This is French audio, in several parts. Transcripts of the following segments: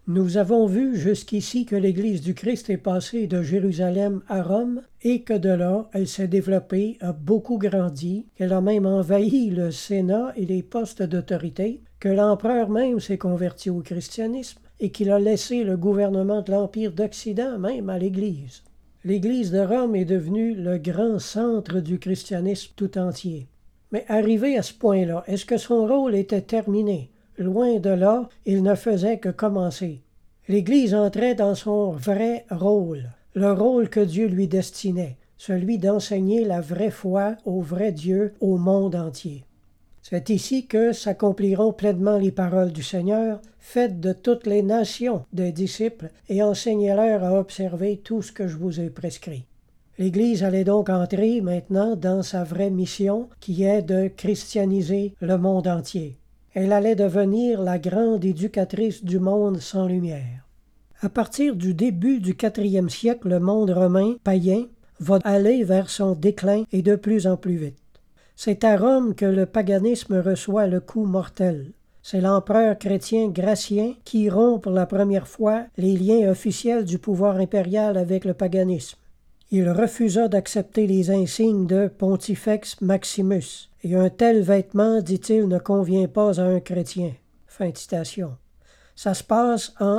Nous avons vu jusqu'ici que l'Église du Christ est passée de Jérusalem à Rome et que de là, elle s'est développée, a beaucoup grandi, qu'elle a même envahi le Sénat et les postes d'autorité, que l'empereur même s'est converti au christianisme et qu'il a laissé le gouvernement de l'Empire d'Occident même à l'Église. L'Église de Rome est devenue le grand centre du christianisme tout entier. Mais arrivé à ce point-là, est-ce que son rôle était terminé? Loin de là, il ne faisait que commencer. L'Église entrait dans son vrai rôle, le rôle que Dieu lui destinait, celui d'enseigner la vraie foi au vrai Dieu au monde entier. C'est ici que s'accompliront pleinement les paroles du Seigneur, faites de toutes les nations des disciples et enseignez-leur à observer tout ce que je vous ai prescrit. L'Église allait donc entrer maintenant dans sa vraie mission qui est de christianiser le monde entier. Elle allait devenir la grande éducatrice du monde sans lumière. À partir du début du IVe siècle, le monde romain païen va aller vers son déclin et de plus en plus vite. C'est à Rome que le paganisme reçoit le coup mortel. C'est l'empereur chrétien Gratien qui rompt pour la première fois les liens officiels du pouvoir impérial avec le paganisme. Il refusa d'accepter les insignes de Pontifex Maximus, et un tel vêtement, dit-il, ne convient pas à un chrétien. Fin de citation. Ça se passe en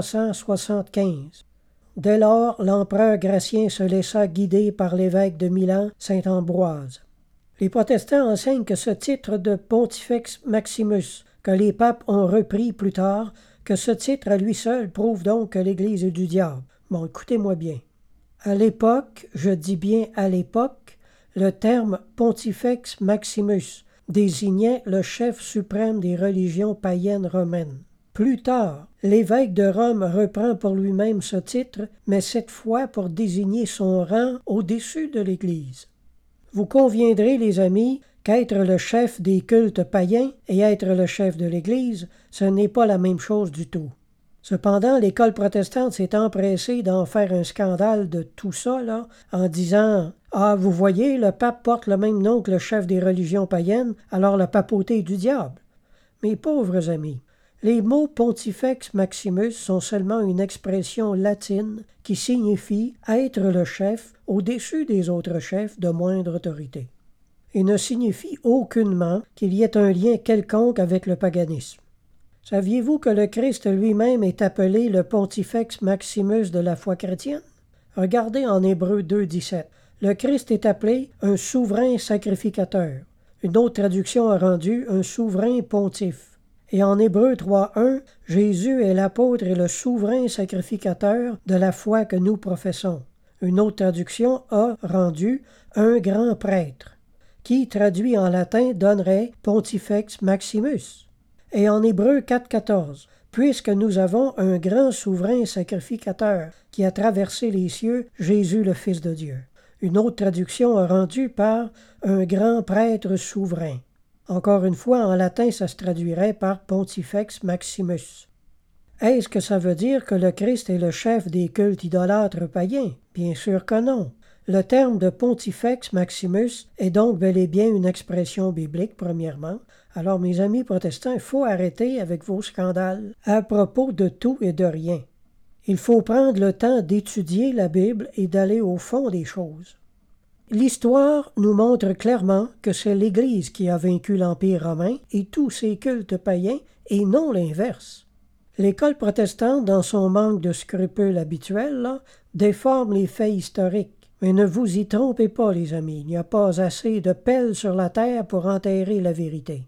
375. Dès lors, l'empereur Gratien se laissa guider par l'évêque de Milan, saint Ambroise. Les protestants enseignent que ce titre de Pontifex Maximus, que les papes ont repris plus tard, que ce titre à lui seul prouve donc que l'Église est du diable. Bon, écoutez-moi bien. À l'époque, je dis bien à l'époque, le terme Pontifex Maximus désignait le chef suprême des religions païennes romaines. Plus tard, l'évêque de Rome reprend pour lui-même ce titre, mais cette fois pour désigner son rang au-dessus de l'Église. Vous conviendrez, les amis, qu'être le chef des cultes païens et être le chef de l'Église, ce n'est pas la même chose du tout. Cependant, l'école protestante s'est empressée d'en faire un scandale de tout ça, là, en disant « Ah, vous voyez, le pape porte le même nom que le chef des religions païennes, alors la papauté est du diable. » Mes pauvres amis, les mots Pontifex Maximus sont seulement une expression latine qui signifie être le chef au-dessus des autres chefs de moindre autorité, et ne signifie aucunement qu'il y ait un lien quelconque avec le paganisme. Saviez-vous que le Christ lui-même est appelé le Pontifex Maximus de la foi chrétienne? Regardez en Hébreux 2,17. Le Christ est appelé un souverain sacrificateur. Une autre traduction a rendu un souverain pontife. Et en Hébreux 3,1, Jésus est l'apôtre et le souverain sacrificateur de la foi que nous professons. Une autre traduction a rendu un grand prêtre, qui, traduit en latin, donnerait Pontifex Maximus. Et en Hébreux 4,14, puisque nous avons un grand souverain sacrificateur qui a traversé les cieux, Jésus le Fils de Dieu. Une autre traduction a rendu par un grand prêtre souverain. Encore une fois, en latin, ça se traduirait par Pontifex Maximus. Est-ce que ça veut dire que le Christ est le chef des cultes idolâtres païens? Bien sûr que non. Le terme de Pontifex Maximus est donc bel et bien une expression biblique, premièrement. Alors, mes amis protestants, il faut arrêter avec vos scandales à propos de tout et de rien. Il faut prendre le temps d'étudier la Bible et d'aller au fond des choses. L'histoire nous montre clairement que c'est l'Église qui a vaincu l'Empire romain et tous ses cultes païens, et non l'inverse. L'École protestante, dans son manque de scrupules habituels, déforme les faits historiques. Mais ne vous y trompez pas, les amis, il n'y a pas assez de pelles sur la terre pour enterrer la vérité.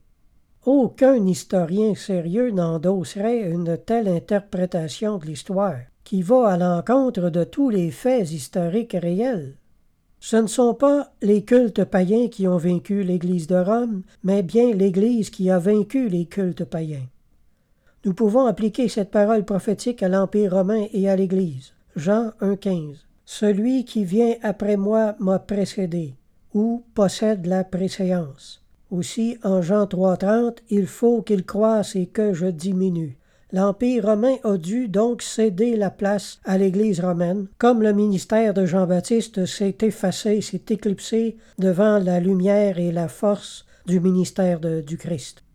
Aucun historien sérieux n'endosserait une telle interprétation de l'histoire, qui va à l'encontre de tous les faits historiques réels. Ce ne sont pas les cultes païens qui ont vaincu l'Église de Rome, mais bien l'Église qui a vaincu les cultes païens. Nous pouvons appliquer cette parole prophétique à l'Empire romain et à l'Église. Jean 1,15. « Celui qui vient après moi m'a précédé, ou possède la préséance. » Aussi, en Jean 3,30, « Il faut qu'il croisse et que je diminue. » L'Empire romain a dû donc céder la place à l'Église romaine, comme le ministère de Jean-Baptiste s'est effacé, s'est éclipsé devant la lumière et la force du ministère du Christ.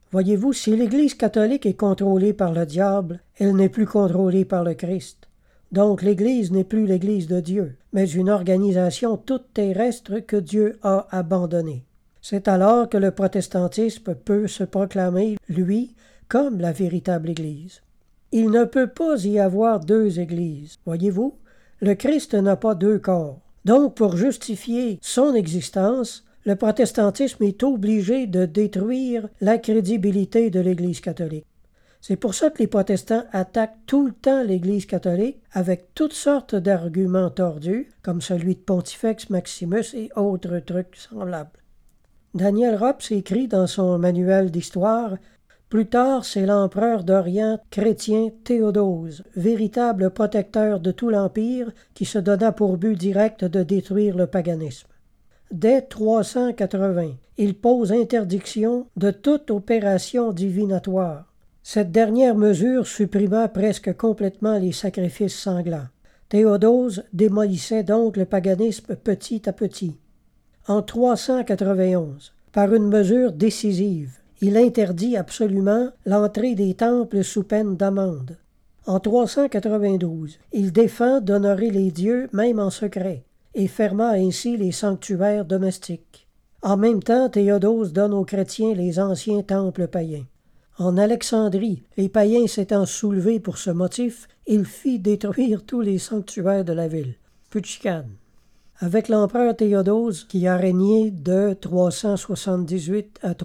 Voyez-vous, si l'Église catholique est contrôlée par le diable, elle n'est plus contrôlée par le Christ. Donc l'Église n'est plus l'Église de Dieu, mais une organisation toute terrestre que Dieu a abandonnée. C'est alors que le protestantisme peut se proclamer, lui, comme la véritable Église. Il ne peut pas y avoir deux Églises. Voyez-vous, le Christ n'a pas deux corps. Donc, pour justifier son existence, le protestantisme est obligé de détruire la crédibilité de l'Église catholique. C'est pour ça que les protestants attaquent tout le temps l'Église catholique avec toutes sortes d'arguments tordus, comme celui de Pontifex Maximus et autres trucs semblables. Daniel Rops écrit dans son manuel d'histoire « Plus tard, c'est l'empereur d'Orient chrétien Théodose, véritable protecteur de tout l'Empire, qui se donna pour but direct de détruire le paganisme. Dès 380, il pose interdiction de toute opération divinatoire. Cette dernière mesure supprima presque complètement les sacrifices sanglants. Théodose démolissait donc le paganisme petit à petit. En 391, par une mesure décisive, il interdit absolument l'entrée des temples sous peine d'amende. En 392, il défend d'honorer les dieux même en secret, et ferma ainsi les sanctuaires domestiques. En même temps, Théodose donne aux chrétiens les anciens temples païens. En Alexandrie, les païens s'étant soulevés pour ce motif, il fit détruire tous les sanctuaires de la ville. Plus de chicane. Avec l'empereur Théodose, qui a régné de 378 à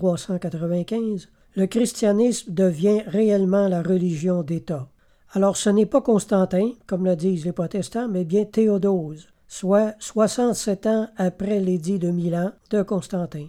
395, le christianisme devient réellement la religion d'État. Alors ce n'est pas Constantin, comme le disent les protestants, mais bien Théodose, soit 67 ans après l'édit de Milan de Constantin.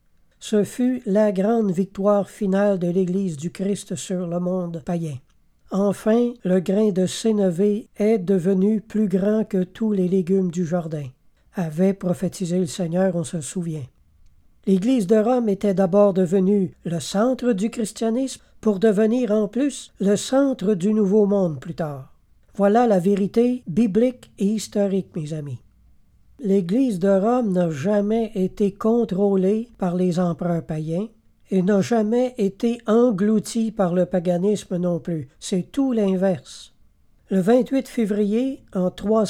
Ce fut la grande victoire finale de l'Église du Christ sur le monde païen. Enfin, le grain de sénévé est devenu plus grand que tous les légumes du jardin, avait prophétisé le Seigneur, on se souvient. L'Église de Rome était d'abord devenue le centre du christianisme pour devenir en plus le centre du Nouveau Monde plus tard. Voilà la vérité biblique et historique, mes amis. L'Église de Rome n'a jamais été contrôlée par les empereurs païens et n'a jamais été engloutie par le paganisme non plus. C'est tout l'inverse. Le 28 février, en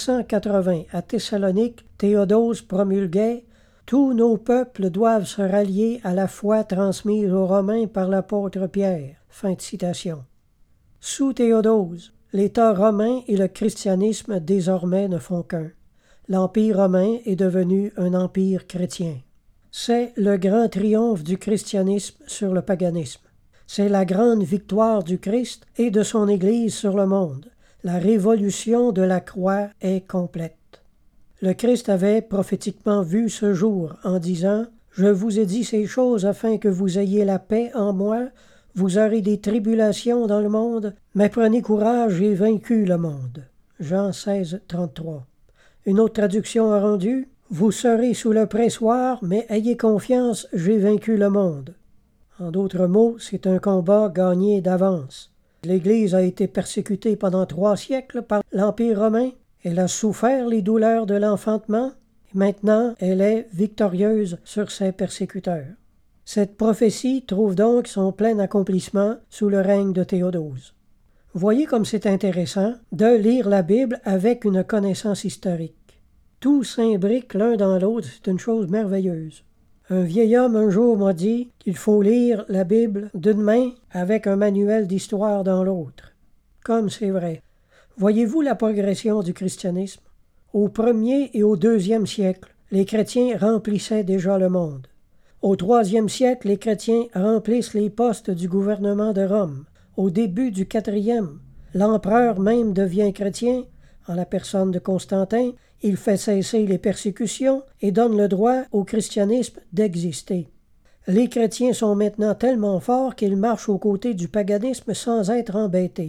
380, à Thessalonique, Théodose promulguait « Tous nos peuples doivent se rallier à la foi transmise aux Romains par l'apôtre Pierre. » Fin de citation. Sous Théodose, l'État romain et le christianisme désormais ne font qu'un. L'Empire romain est devenu un empire chrétien. C'est le grand triomphe du christianisme sur le paganisme. C'est la grande victoire du Christ et de son Église sur le monde. La révolution de la croix est complète. Le Christ avait prophétiquement vu ce jour en disant « Je vous ai dit ces choses afin que vous ayez la paix en moi. Vous aurez des tribulations dans le monde, mais prenez courage, j'ai vaincu le monde. » Jean 16, 33. Une autre traduction a rendu « Vous serez sous le pressoir, mais ayez confiance, j'ai vaincu le monde. » En d'autres mots, c'est un combat gagné d'avance. L'Église a été persécutée pendant 3 siècles par l'Empire romain. Elle a souffert les douleurs de l'enfantement. Et maintenant, elle est victorieuse sur ses persécuteurs. Cette prophétie trouve donc son plein accomplissement sous le règne de Théodose. Voyez comme c'est intéressant de lire la Bible avec une connaissance historique. Tout s'imbrique l'un dans l'autre, c'est une chose merveilleuse. Un vieil homme un jour m'a dit qu'il faut lire la Bible d'une main avec un manuel d'histoire dans l'autre. Comme c'est vrai. Voyez-vous la progression du christianisme? Au 1er et au 2e siècle, les chrétiens remplissaient déjà le monde. Au 3e siècle, les chrétiens remplissent les postes du gouvernement de Rome. Au début du 4e, l'empereur même devient chrétien. En la personne de Constantin, il fait cesser les persécutions et donne le droit au christianisme d'exister. Les chrétiens sont maintenant tellement forts qu'ils marchent aux côtés du paganisme sans être embêtés.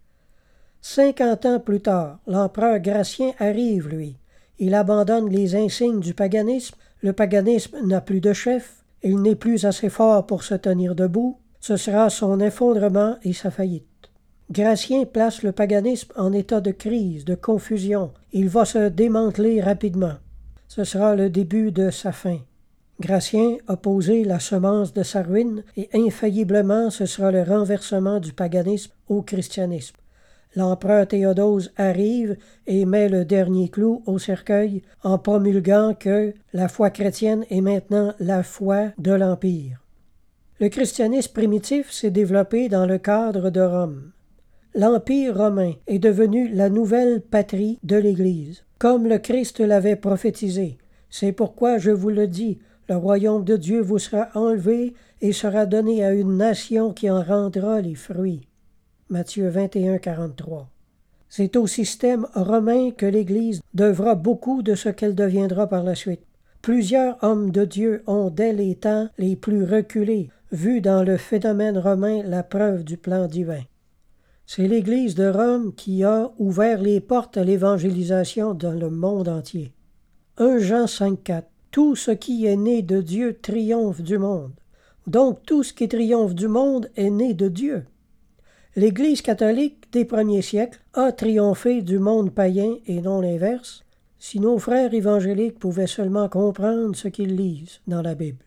50 ans plus tard, l'empereur Gratien arrive, lui. Il abandonne les insignes du paganisme. Le paganisme n'a plus de chef. Il n'est plus assez fort pour se tenir debout. Ce sera son effondrement et sa faillite. Gratien place le paganisme en état de crise, de confusion. Il va se démanteler rapidement. Ce sera le début de sa fin. Gratien a posé la semence de sa ruine et infailliblement ce sera le renversement du paganisme au christianisme. L'empereur Théodose arrive et met le dernier clou au cercueil en promulguant que la foi chrétienne est maintenant la foi de l'Empire. Le christianisme primitif s'est développé dans le cadre de Rome. L'Empire romain est devenu la nouvelle patrie de l'Église, comme le Christ l'avait prophétisé. C'est pourquoi je vous le dis, le royaume de Dieu vous sera enlevé et sera donné à une nation qui en rendra les fruits. Matthieu 21, 43. C'est au système romain que l'Église devra beaucoup de ce qu'elle deviendra par la suite. Plusieurs hommes de Dieu ont, dès les temps les plus reculés, vu dans le phénomène romain la preuve du plan divin. C'est l'Église de Rome qui a ouvert les portes à l'évangélisation dans le monde entier. 1 Jean 5,4. Tout ce qui est né de Dieu triomphe du monde. Donc tout ce qui triomphe du monde est né de Dieu. L'Église catholique des premiers siècles a triomphé du monde païen et non l'inverse, si nos frères évangéliques pouvaient seulement comprendre ce qu'ils lisent dans la Bible.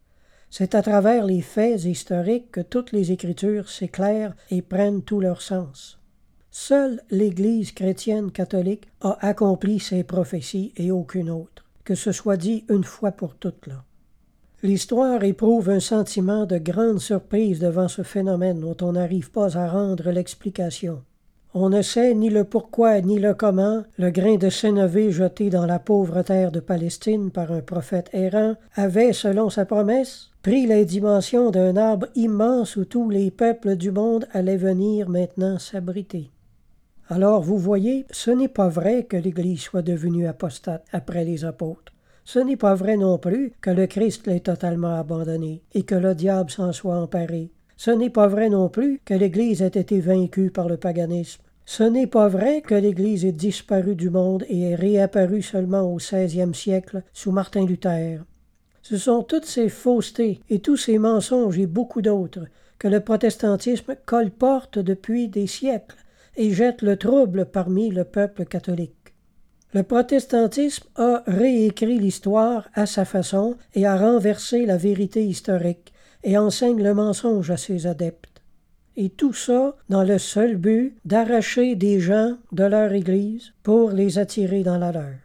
C'est à travers les faits historiques que toutes les Écritures s'éclairent et prennent tout leur sens. Seule l'Église chrétienne catholique a accompli ses prophéties et aucune autre, que ce soit dit une fois pour toutes là. L'histoire éprouve un sentiment de grande surprise devant ce phénomène dont on n'arrive pas à rendre l'explication. On ne sait ni le pourquoi ni le comment, le grain de sénévé jeté dans la pauvre terre de Palestine par un prophète errant avait, selon sa promesse, pris les dimensions d'un arbre immense où tous les peuples du monde allaient venir maintenant s'abriter. Alors vous voyez, ce n'est pas vrai que l'Église soit devenue apostate après les apôtres. Ce n'est pas vrai non plus que le Christ l'ait totalement abandonné et que le diable s'en soit emparé. Ce n'est pas vrai non plus que l'Église ait été vaincue par le paganisme. Ce n'est pas vrai que l'Église ait disparu du monde et est réapparue seulement au 16e siècle sous Martin Luther. Ce sont toutes ces faussetés et tous ces mensonges et beaucoup d'autres que le protestantisme colporte depuis des siècles et jette le trouble parmi le peuple catholique. Le protestantisme a réécrit l'histoire à sa façon et a renversé la vérité historique et enseigne le mensonge à ses adeptes. Et tout ça dans le seul but d'arracher des gens de leur Église pour les attirer dans la leur.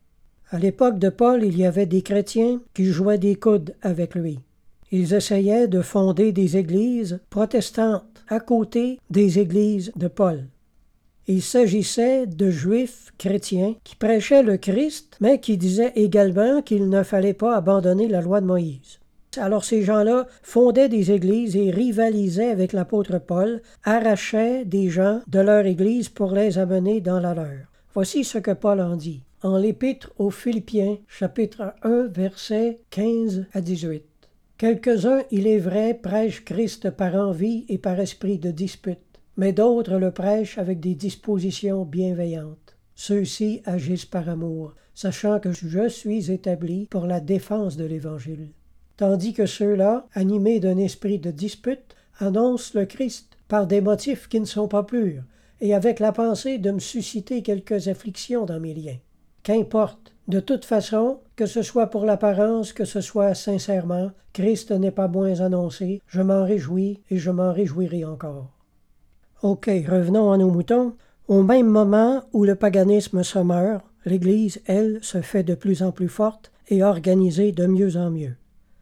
À l'époque de Paul, il y avait des chrétiens qui jouaient des coudes avec lui. Ils essayaient de fonder des églises protestantes à côté des églises de Paul. Il s'agissait de juifs chrétiens qui prêchaient le Christ, mais qui disaient également qu'il ne fallait pas abandonner la loi de Moïse. Alors ces gens-là fondaient des églises et rivalisaient avec l'apôtre Paul, arrachaient des gens de leur église pour les amener dans la leur. Voici ce que Paul en dit. En l'Épître aux Philippiens, chapitre 1, versets 15 à 18. Quelques-uns, il est vrai, prêchent Christ par envie et par esprit de dispute, mais d'autres le prêchent avec des dispositions bienveillantes. Ceux-ci agissent par amour, sachant que je suis établi pour la défense de l'Évangile. Tandis que ceux-là, animés d'un esprit de dispute, annoncent le Christ par des motifs qui ne sont pas purs, et avec la pensée de me susciter quelques afflictions dans mes liens. Qu'importe, de toute façon, que ce soit pour l'apparence, que ce soit sincèrement, Christ n'est pas moins annoncé, je m'en réjouis et je m'en réjouirai encore. OK, revenons à nos moutons. Au même moment où le paganisme se meurt, l'Église, elle, se fait de plus en plus forte et organisée de mieux en mieux.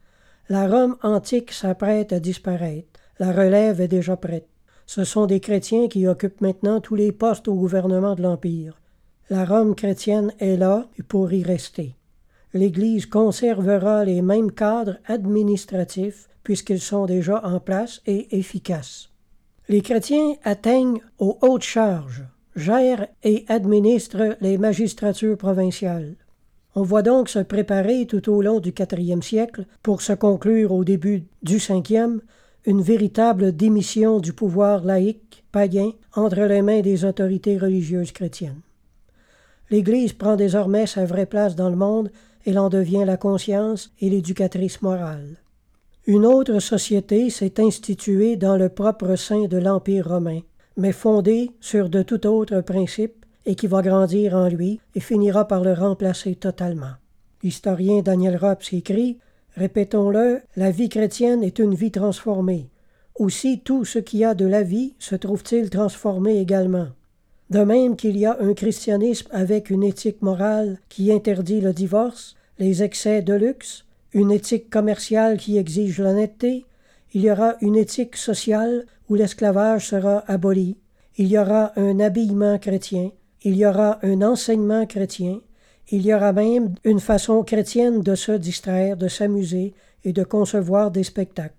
La Rome antique s'apprête à disparaître. La relève est déjà prête. Ce sont des chrétiens qui occupent maintenant tous les postes au gouvernement de l'Empire. La Rome chrétienne est là pour y rester. L'Église conservera les mêmes cadres administratifs puisqu'ils sont déjà en place et efficaces. Les chrétiens atteignent aux hautes charges, gèrent et administrent les magistratures provinciales. On voit donc se préparer tout au long du 4e siècle, pour se conclure au début du 5e, une véritable démission du pouvoir laïque, païen, entre les mains des autorités religieuses chrétiennes. L'Église prend désormais sa vraie place dans le monde, elle en devient la conscience et l'éducatrice morale. Une autre société s'est instituée dans le propre sein de l'Empire romain, mais fondée sur de tout autres principes et qui va grandir en lui et finira par le remplacer totalement. L'historien Daniel Rops écrit « Répétons-le, la vie chrétienne est une vie transformée. Aussi, tout ce qui a de la vie se trouve-t-il transformé également. De même qu'il y a un christianisme avec une éthique morale qui interdit le divorce, les excès de luxe, une éthique commerciale qui exige l'honnêteté, il y aura une éthique sociale où l'esclavage sera aboli, il y aura un habillement chrétien, il y aura un enseignement chrétien, il y aura même une façon chrétienne de se distraire, de s'amuser et de concevoir des spectacles.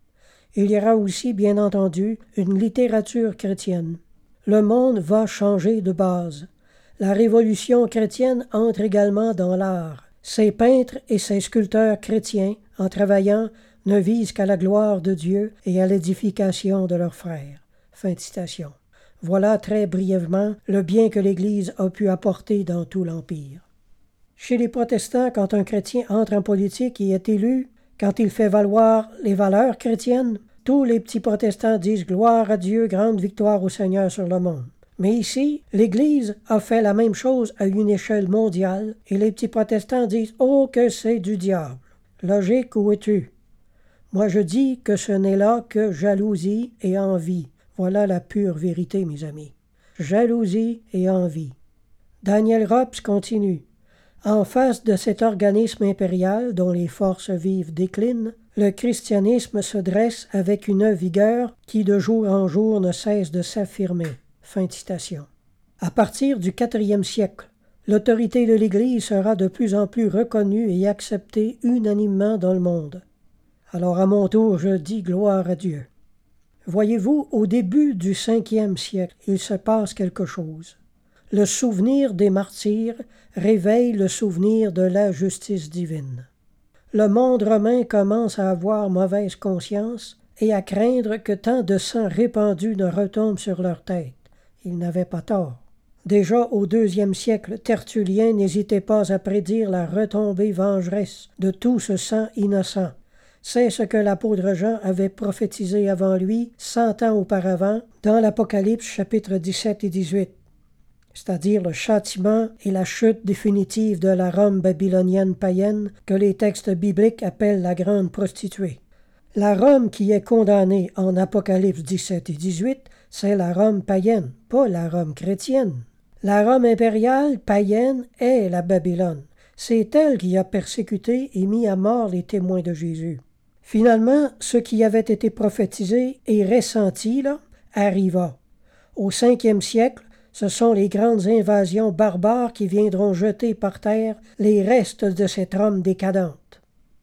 Il y aura aussi, bien entendu, une littérature chrétienne. Le monde va changer de base. La révolution chrétienne entre également dans l'art. Ces peintres et ces sculpteurs chrétiens, en travaillant, ne visent qu'à la gloire de Dieu et à l'édification de leurs frères. Fin de citation. Voilà très brièvement le bien que l'Église a pu apporter dans tout l'Empire. Chez les protestants, quand un chrétien entre en politique et est élu, quand il fait valoir les valeurs chrétiennes, tous les petits protestants disent « Gloire à Dieu, grande victoire au Seigneur sur le monde ». Mais ici, l'Église a fait la même chose à une échelle mondiale et les petits protestants disent « Oh, que c'est du diable ». Logique, où es-tu? Moi, je dis que ce n'est là que jalousie et envie. Voilà la pure vérité, mes amis. Jalousie et envie. Daniel Rops continue. En face de cet organisme impérial dont les forces vives déclinent, le christianisme se dresse avec une vigueur qui de jour en jour ne cesse de s'affirmer. Fin de citation. À partir du IVe siècle, l'autorité de l'Église sera de plus en plus reconnue et acceptée unanimement dans le monde. Alors à mon tour, je dis gloire à Dieu. Voyez-vous, au début du Ve siècle, il se passe quelque chose. Le souvenir des martyrs réveille le souvenir de la justice divine. Le monde romain commence à avoir mauvaise conscience et à craindre que tant de sang répandu ne retombe sur leur tête. Ils n'avaient pas tort. Déjà au IIe siècle, Tertullien n'hésitait pas à prédire la retombée vengeresse de tout ce sang innocent. C'est ce que l'apôtre Jean avait prophétisé avant lui, 100 ans auparavant, dans l'Apocalypse chapitres 17 et 18. C'est-à-dire le châtiment et la chute définitive de la Rome babylonienne païenne que les textes bibliques appellent la grande prostituée. La Rome qui est condamnée en Apocalypse 17 et 18, c'est la Rome païenne, pas la Rome chrétienne. La Rome impériale païenne est la Babylone. C'est elle qui a persécuté et mis à mort les témoins de Jésus. Finalement, ce qui avait été prophétisé et ressenti arriva. Au 5e siècle, ce sont les grandes invasions barbares qui viendront jeter par terre les restes de cette Rome décadente.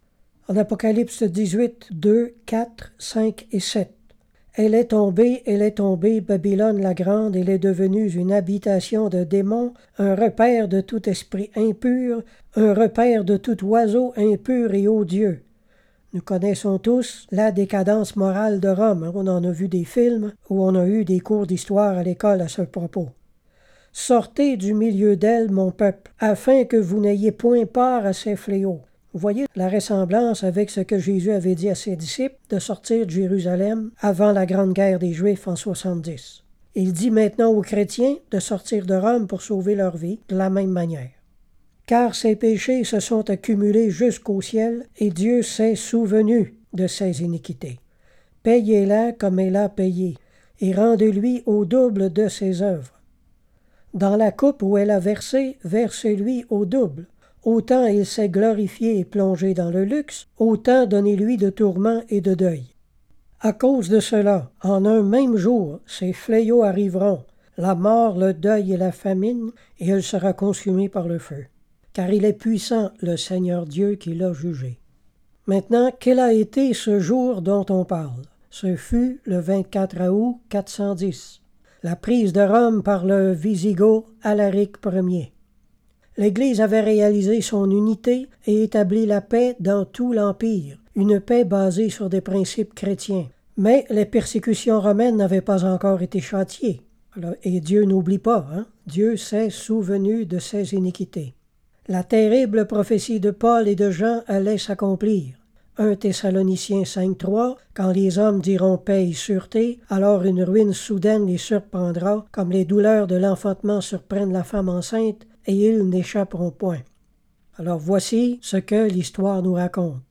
En Apocalypse 18, 2, 4, 5 et 7. Elle est tombée, Babylone la grande, elle est devenue une habitation de démons, un repère de tout esprit impur, un repère de tout oiseau impur et odieux. Nous connaissons tous la décadence morale de Rome. On en a vu des films ou on a eu des cours d'histoire à l'école à ce propos. Sortez du milieu d'elle, mon peuple, afin que vous n'ayez point part à ces fléaux. Vous voyez la ressemblance avec ce que Jésus avait dit à ses disciples de sortir de Jérusalem avant la grande guerre des Juifs en 70. Il dit maintenant aux chrétiens de sortir de Rome pour sauver leur vie de la même manière. Car ses péchés se sont accumulés jusqu'au ciel et Dieu s'est souvenu de ses iniquités. Payez-la comme elle a payé et rendez-lui au double de ses œuvres. Dans la coupe où elle a versé, versez-lui au double. Autant il s'est glorifié et plongé dans le luxe, autant donnez-lui de tourments et de deuil. À cause de cela, en un même jour, ces fléaux arriveront, la mort, le deuil et la famine, et elle sera consumée par le feu. Car il est puissant, le Seigneur Dieu, qui l'a jugé. Maintenant, quel a été ce jour dont on parle? Ce fut le 24 août 410, la prise de Rome par le Wisigoth Alaric Ier. L'Église avait réalisé son unité et établi la paix dans tout l'Empire, une paix basée sur des principes chrétiens. Mais les persécutions romaines n'avaient pas encore été châtiées. Et Dieu n'oublie pas, Dieu s'est souvenu de ses iniquités. La terrible prophétie de Paul et de Jean allait s'accomplir. 1 Thessaloniciens 5.3, quand les hommes diront paix et sûreté, alors une ruine soudaine les surprendra, comme les douleurs de l'enfantement surprennent la femme enceinte, et ils n'échapperont point. Alors voici ce que l'histoire nous raconte.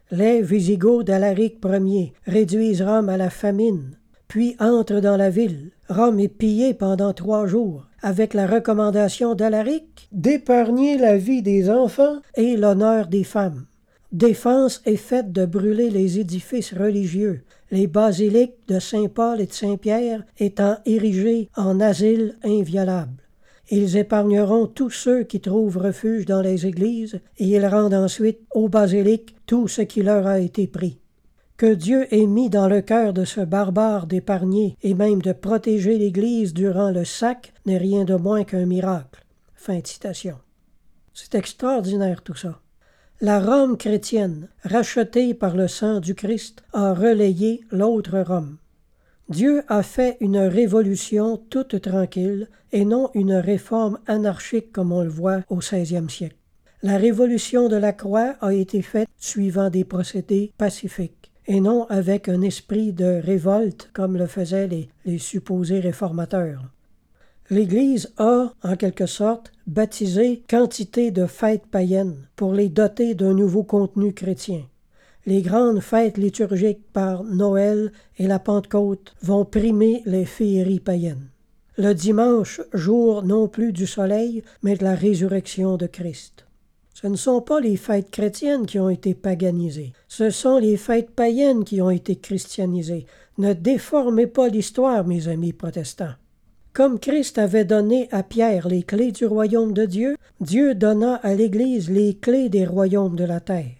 Les Visigoths d'Alaric Ier réduisent Rome à la famine, puis entrent dans la ville. Rome est pillée pendant 3 jours, avec la recommandation d'Alaric d'épargner la vie des enfants et l'honneur des femmes. Défense est faite de brûler les édifices religieux, les basiliques de Saint-Paul et de Saint-Pierre étant érigées en asile inviolable. Ils épargneront tous ceux qui trouvent refuge dans les églises et ils rendent ensuite aux basiliques tout ce qui leur a été pris. Que Dieu ait mis dans le cœur de ce barbare d'épargner et même de protéger l'Église durant le sac n'est rien de moins qu'un miracle. » Fin de citation. C'est extraordinaire tout ça. La Rome chrétienne, rachetée par le sang du Christ, a relayé l'autre Rome. Dieu a fait une révolution toute tranquille et non une réforme anarchique comme on le voit au 16e siècle. La révolution de la croix a été faite suivant des procédés pacifiques et non avec un esprit de révolte comme le faisaient les supposés réformateurs. L'Église a, en quelque sorte, baptisé quantité de fêtes païennes pour les doter d'un nouveau contenu chrétien. Les grandes fêtes liturgiques par Noël et la Pentecôte vont primer les féeries païennes. Le dimanche, jour non plus du soleil, mais de la résurrection de Christ. Ce ne sont pas les fêtes chrétiennes qui ont été paganisées, ce sont les fêtes païennes qui ont été christianisées. Ne déformez pas l'histoire, mes amis protestants. Comme Christ avait donné à Pierre les clés du royaume de Dieu, Dieu donna à l'Église les clés des royaumes de la terre.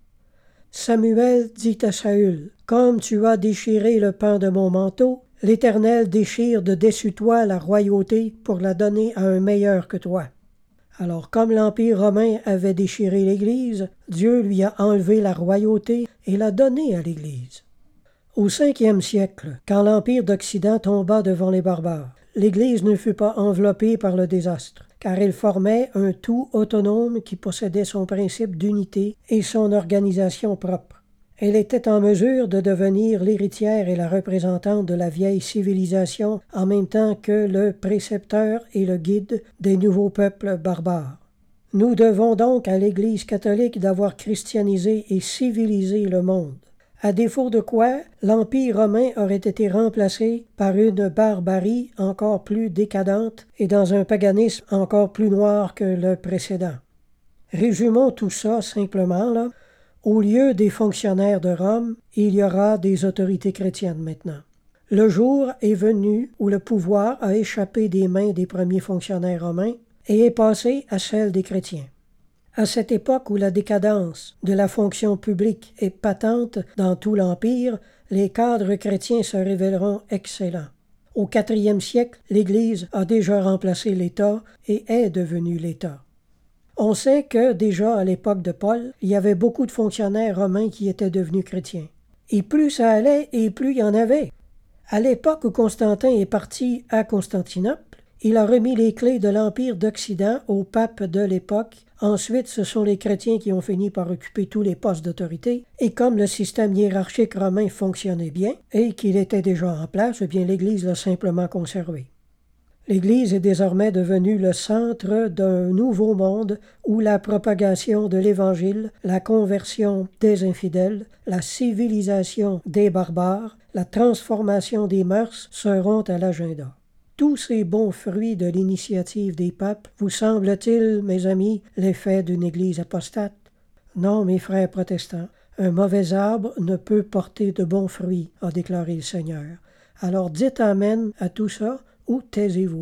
Samuel dit à Saül, « Comme tu as déchiré le pan de mon manteau, l'Éternel déchire de dessus toi la royauté pour la donner à un meilleur que toi. » Alors, comme l'Empire romain avait déchiré l'Église, Dieu lui a enlevé la royauté et l'a donnée à l'Église. Au 5e siècle, quand l'Empire d'Occident tomba devant les barbares, l'Église ne fut pas enveloppée par le désastre, car elle formait un tout autonome qui possédait son principe d'unité et son organisation propre. Elle était en mesure de devenir l'héritière et la représentante de la vieille civilisation en même temps que le précepteur et le guide des nouveaux peuples barbares. Nous devons donc à l'Église catholique d'avoir christianisé et civilisé le monde. À défaut de quoi, l'Empire romain aurait été remplacé par une barbarie encore plus décadente et dans un paganisme encore plus noir que le précédent. Résumons tout ça simplement, là. Au lieu des fonctionnaires de Rome, il y aura des autorités chrétiennes maintenant. Le jour est venu où le pouvoir a échappé des mains des premiers fonctionnaires romains et est passé à celle des chrétiens. À cette époque où la décadence de la fonction publique est patente dans tout l'Empire, les cadres chrétiens se révéleront excellents. Au 4e siècle, l'Église a déjà remplacé l'État et est devenue l'État. On sait que déjà à l'époque de Paul, il y avait beaucoup de fonctionnaires romains qui étaient devenus chrétiens. Et plus ça allait, et plus il y en avait. À l'époque où Constantin est parti à Constantinople, il a remis les clés de l'Empire d'Occident au pape de l'époque. Ensuite, ce sont les chrétiens qui ont fini par occuper tous les postes d'autorité. Et comme le système hiérarchique romain fonctionnait bien et qu'il était déjà en place, eh bien l'Église l'a simplement conservé. L'Église est désormais devenue le centre d'un nouveau monde où la propagation de l'Évangile, la conversion des infidèles, la civilisation des barbares, la transformation des mœurs seront à l'agenda. Tous ces bons fruits de l'initiative des papes vous semblent-ils, mes amis, l'effet d'une Église apostate? Non, mes frères protestants, un mauvais arbre ne peut porter de bons fruits, a déclaré le Seigneur. Alors dites Amen à tout ça, ou taisez-vous.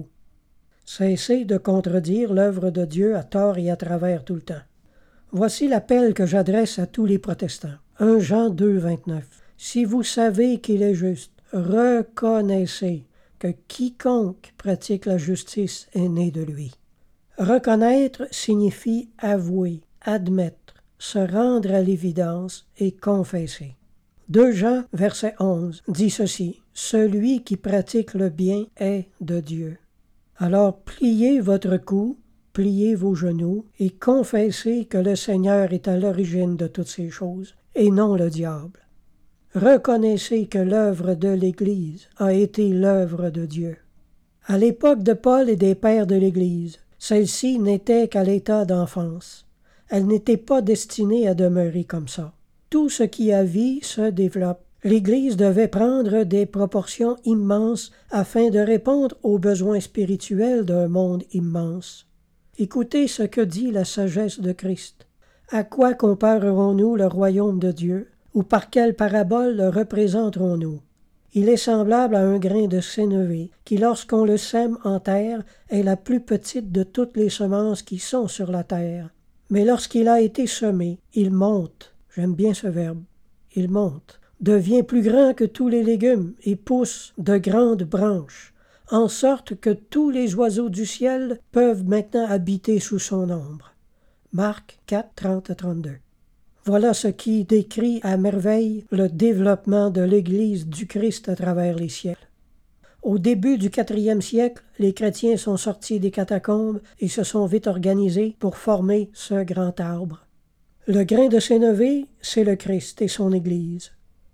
Cessez de contredire l'œuvre de Dieu à tort et à travers tout le temps. Voici l'appel que j'adresse à tous les protestants. 1 Jean 2, 29. Si vous savez qu'il est juste, reconnaissez que quiconque pratique la justice est né de lui. Reconnaître signifie avouer, admettre, se rendre à l'évidence et confesser. 2 Jean, verset 11, dit ceci, « Celui qui pratique le bien est de Dieu. » Alors pliez votre cou, pliez vos genoux et confessez que le Seigneur est à l'origine de toutes ces choses et non le diable. Reconnaissez que l'œuvre de l'Église a été l'œuvre de Dieu. À l'époque de Paul et des pères de l'Église, celle-ci n'était qu'à l'état d'enfance. Elle n'était pas destinée à demeurer comme ça. tout ce qui a vie se développe. L'Église devait prendre des proportions immenses afin de répondre aux besoins spirituels d'un monde immense. Écoutez ce que dit la sagesse de Christ. À quoi comparerons-nous le royaume de Dieu? Ou par quelle parabole le représenterons-nous? Il est semblable à un grain de sénévé, qui lorsqu'on le sème en terre est la plus petite de toutes les semences qui sont sur la terre. Mais lorsqu'il a été semé, il monte, j'aime bien ce verbe, il monte, devient plus grand que tous les légumes et pousse de grandes branches, en sorte que tous les oiseaux du ciel peuvent maintenant habiter sous son ombre. Marc 4, 30-32. Voilà ce qui décrit à merveille le développement de l'Église du Christ à travers les siècles. Au début du 4e siècle, les chrétiens sont sortis des catacombes et se sont vite organisés pour former ce grand arbre. Le grain de sénévé, c'est le Christ et son Église.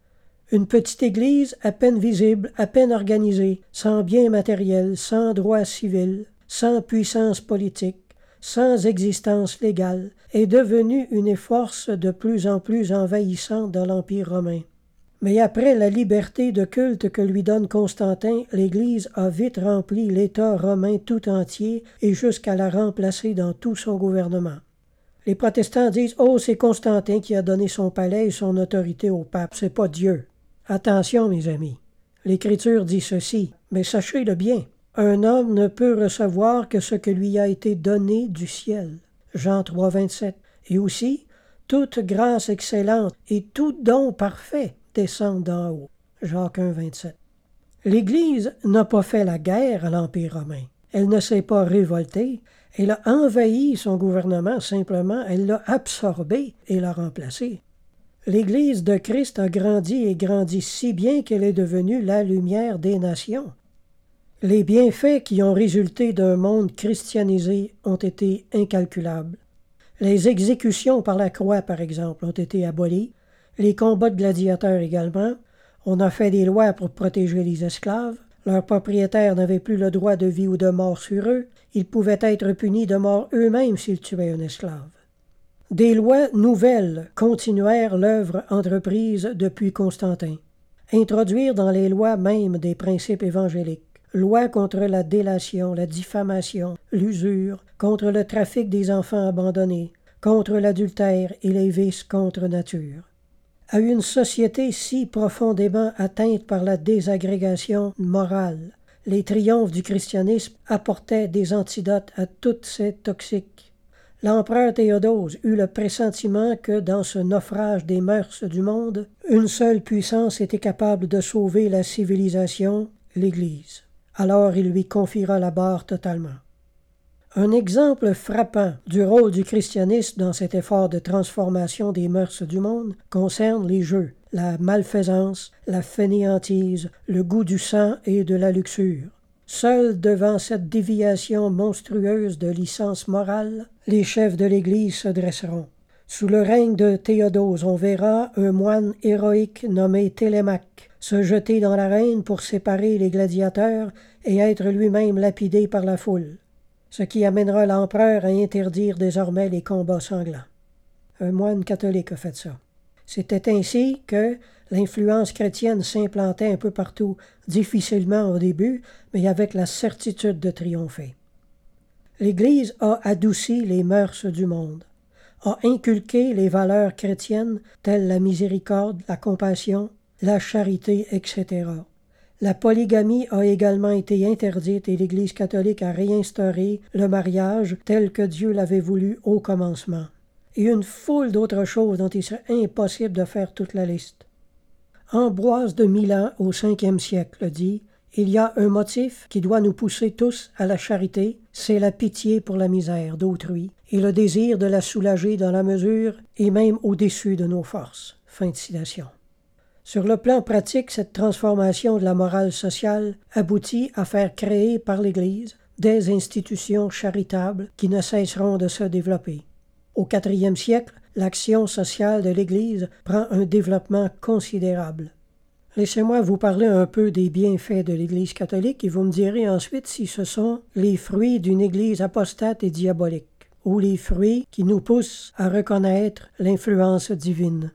Une petite Église à peine visible, à peine organisée, sans biens matériels, sans droit civil, sans puissance politique, sans existence légale, est devenue une force de plus en plus envahissante dans l'Empire romain. Mais après la liberté de culte que lui donne Constantin, l'Église a vite rempli l'État romain tout entier et jusqu'à la remplacer dans tout son gouvernement. Les protestants disent « Oh, c'est Constantin qui a donné son palais et son autorité au pape, c'est pas Dieu. » Attention, mes amis, l'Écriture dit ceci, mais sachez-le bien. Un homme ne peut recevoir que ce que lui a été donné du ciel. Jean 3, 27. Et aussi, toute grâce excellente et tout don parfait descendent d'en haut. Jacques 1, 27. L'Église n'a pas fait la guerre à l'Empire romain. Elle ne s'est pas révoltée. Elle a envahi son gouvernement, simplement, elle l'a absorbé et l'a remplacé. L'Église de Christ a grandi et grandi si bien qu'elle est devenue la lumière des nations. Les bienfaits qui ont résulté d'un monde christianisé ont été incalculables. Les exécutions par la croix, par exemple, ont été abolies, les combats de gladiateurs également. On a fait des lois pour protéger les esclaves. Leurs propriétaires n'avaient plus le droit de vie ou de mort sur eux. Ils pouvaient être punis de mort eux-mêmes s'ils tuaient un esclave. Des lois nouvelles continuèrent l'œuvre entreprise depuis Constantin. Introduire dans les lois même des principes évangéliques. Loi contre la délation, la diffamation, l'usure, contre le trafic des enfants abandonnés, contre l'adultère et les vices contre nature. À une société si profondément atteinte par la désagrégation morale, les triomphes du christianisme apportaient des antidotes à toutes ces toxiques. L'empereur Théodose eut le pressentiment que dans ce naufrage des mœurs du monde, une seule puissance était capable de sauver la civilisation, l'Église. Alors il lui confiera la barre totalement. Un exemple frappant du rôle du christianisme dans cet effort de transformation des mœurs du monde concerne les jeux, la malfaisance, la fainéantise, le goût du sang et de la luxure. Seuls devant cette déviation monstrueuse de licence morale, les chefs de l'Église se dresseront. Sous le règne de Théodose, on verra un moine héroïque nommé Télémaque se jeter dans l'arène pour séparer les gladiateurs et être lui-même lapidé par la foule, ce qui amènera l'empereur à interdire désormais les combats sanglants. Un moine catholique a fait ça. C'était ainsi que l'influence chrétienne s'implantait un peu partout, difficilement au début, mais avec la certitude de triompher. L'Église a adouci les mœurs du monde, a inculqué les valeurs chrétiennes telles la miséricorde, la compassion, la charité, etc. La polygamie a également été interdite et l'Église catholique a réinstauré le mariage tel que Dieu l'avait voulu au commencement. Et une foule d'autres choses dont il serait impossible de faire toute la liste. Ambroise de Milan, au 5e siècle, dit « Il y a un motif qui doit nous pousser tous à la charité, c'est la pitié pour la misère d'autrui et le désir de la soulager dans la mesure et même au-dessus de nos forces. » Fin de citation. Sur le plan pratique, cette transformation de la morale sociale aboutit à faire créer par l'Église des institutions charitables qui ne cesseront de se développer. Au 4e siècle, l'action sociale de l'Église prend un développement considérable. Laissez-moi vous parler un peu des bienfaits de l'Église catholique et vous me direz ensuite si ce sont les fruits d'une Église apostate et diabolique ou les fruits qui nous poussent à reconnaître l'influence divine.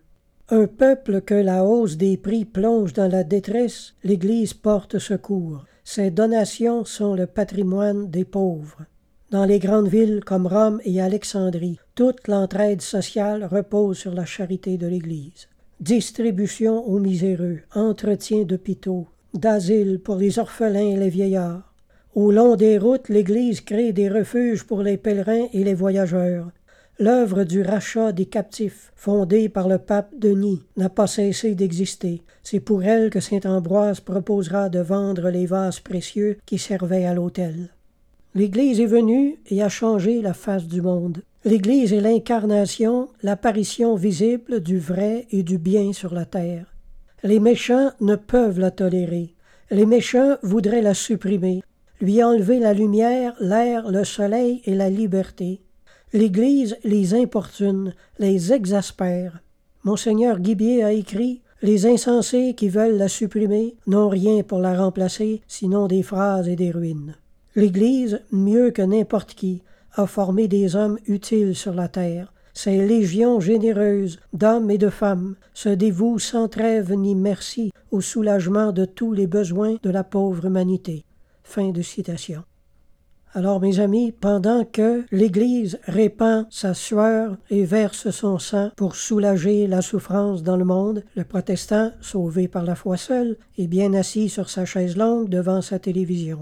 Un peuple que la hausse des prix plonge dans la détresse, l'Église porte secours. Ses donations sont le patrimoine des pauvres. Dans les grandes villes comme Rome et Alexandrie, toute l'entraide sociale repose sur la charité de l'Église. Distribution aux miséreux, entretien d'hôpitaux, d'asiles pour les orphelins et les vieillards. Au long des routes, l'Église crée des refuges pour les pèlerins et les voyageurs. L'œuvre du rachat des captifs, fondée par le pape Denis, n'a pas cessé d'exister. C'est pour elle que saint Ambroise proposera de vendre les vases précieux qui servaient à l'autel. L'Église est venue et a changé la face du monde. L'Église est l'incarnation, l'apparition visible du vrai et du bien sur la terre. Les méchants ne peuvent la tolérer. Les méchants voudraient la supprimer, lui enlever la lumière, l'air, le soleil et la liberté. L'Église les importune, les exaspère. Monseigneur Guibier a écrit « Les insensés qui veulent la supprimer n'ont rien pour la remplacer, sinon des phrases et des ruines. » L'Église, mieux que n'importe qui, a formé des hommes utiles sur la terre. Ces légions généreuses d'hommes et de femmes se dévouent sans trêve ni merci au soulagement de tous les besoins de la pauvre humanité. Fin de citation. Alors, mes amis, pendant que l'Église répand sa sueur et verse son sang pour soulager la souffrance dans le monde, le protestant, sauvé par la foi seul, est bien assis sur sa chaise longue devant sa télévision.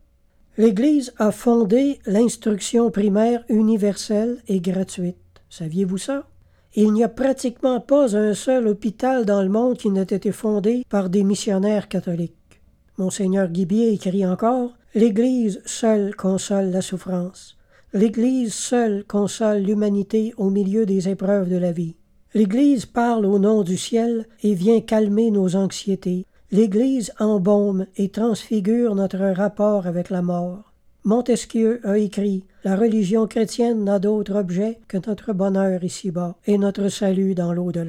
L'Église a fondé l'instruction primaire universelle et gratuite. Saviez-vous ça? Il n'y a pratiquement pas un seul hôpital dans le monde qui n'ait été fondé par des missionnaires catholiques. Monseigneur Guibier écrit encore « L'Église seule console la souffrance. L'Église seule console l'humanité au milieu des épreuves de la vie. L'Église parle au nom du ciel et vient calmer nos anxiétés. L'Église embaume et transfigure notre rapport avec la mort. » Montesquieu a écrit « La religion chrétienne n'a d'autre objet que notre bonheur ici-bas et notre salut dans l'au-delà. »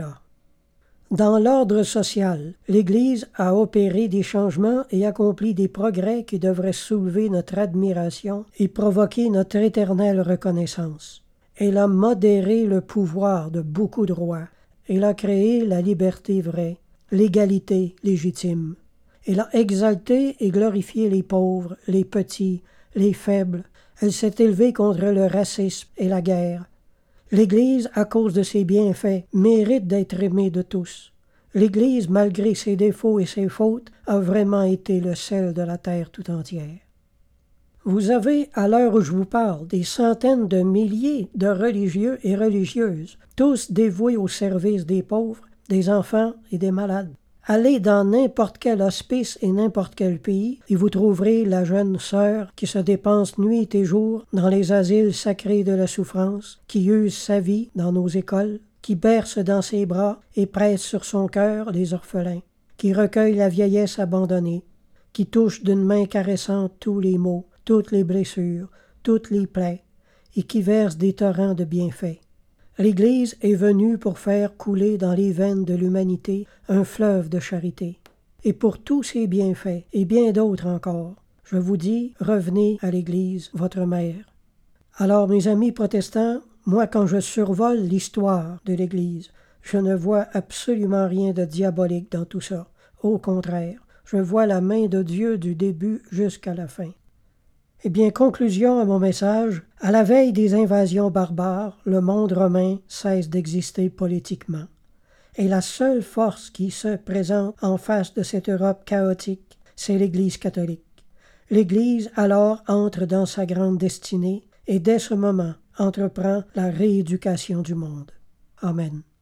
Dans l'ordre social, l'Église a opéré des changements et accompli des progrès qui devraient soulever notre admiration et provoquer notre éternelle reconnaissance. Elle a modéré le pouvoir de beaucoup de rois. Elle a créé la liberté vraie, l'égalité légitime. Elle a exalté et glorifié les pauvres, les petits, les faibles. Elle s'est élevée contre le racisme et la guerre. L'Église, à cause de ses bienfaits, mérite d'être aimée de tous. L'Église, malgré ses défauts et ses fautes, a vraiment été le sel de la terre tout entière. Vous avez, à l'heure où je vous parle, des centaines de milliers de religieux et religieuses, tous dévoués au service des pauvres, des enfants et des malades. Allez dans n'importe quel hospice et n'importe quel pays et vous trouverez la jeune sœur qui se dépense nuit et jour dans les asiles sacrés de la souffrance, qui use sa vie dans nos écoles, qui berce dans ses bras et presse sur son cœur les orphelins, qui recueille la vieillesse abandonnée, qui touche d'une main caressante tous les maux, toutes les blessures, toutes les plaies, et qui verse des torrents de bienfaits. L'Église est venue pour faire couler dans les veines de l'humanité un fleuve de charité. Et pour tous ces bienfaits, et bien d'autres encore, je vous dis, revenez à l'Église, votre mère. Alors, mes amis protestants, moi, quand je survole l'histoire de l'Église, je ne vois absolument rien de diabolique dans tout ça. Au contraire, je vois la main de Dieu du début jusqu'à la fin. Eh bien, conclusion à mon message, à la veille des invasions barbares, le monde romain cesse d'exister politiquement. Et la seule force qui se présente en face de cette Europe chaotique, c'est l'Église catholique. L'Église alors entre dans sa grande destinée et dès ce moment entreprend la rééducation du monde. Amen.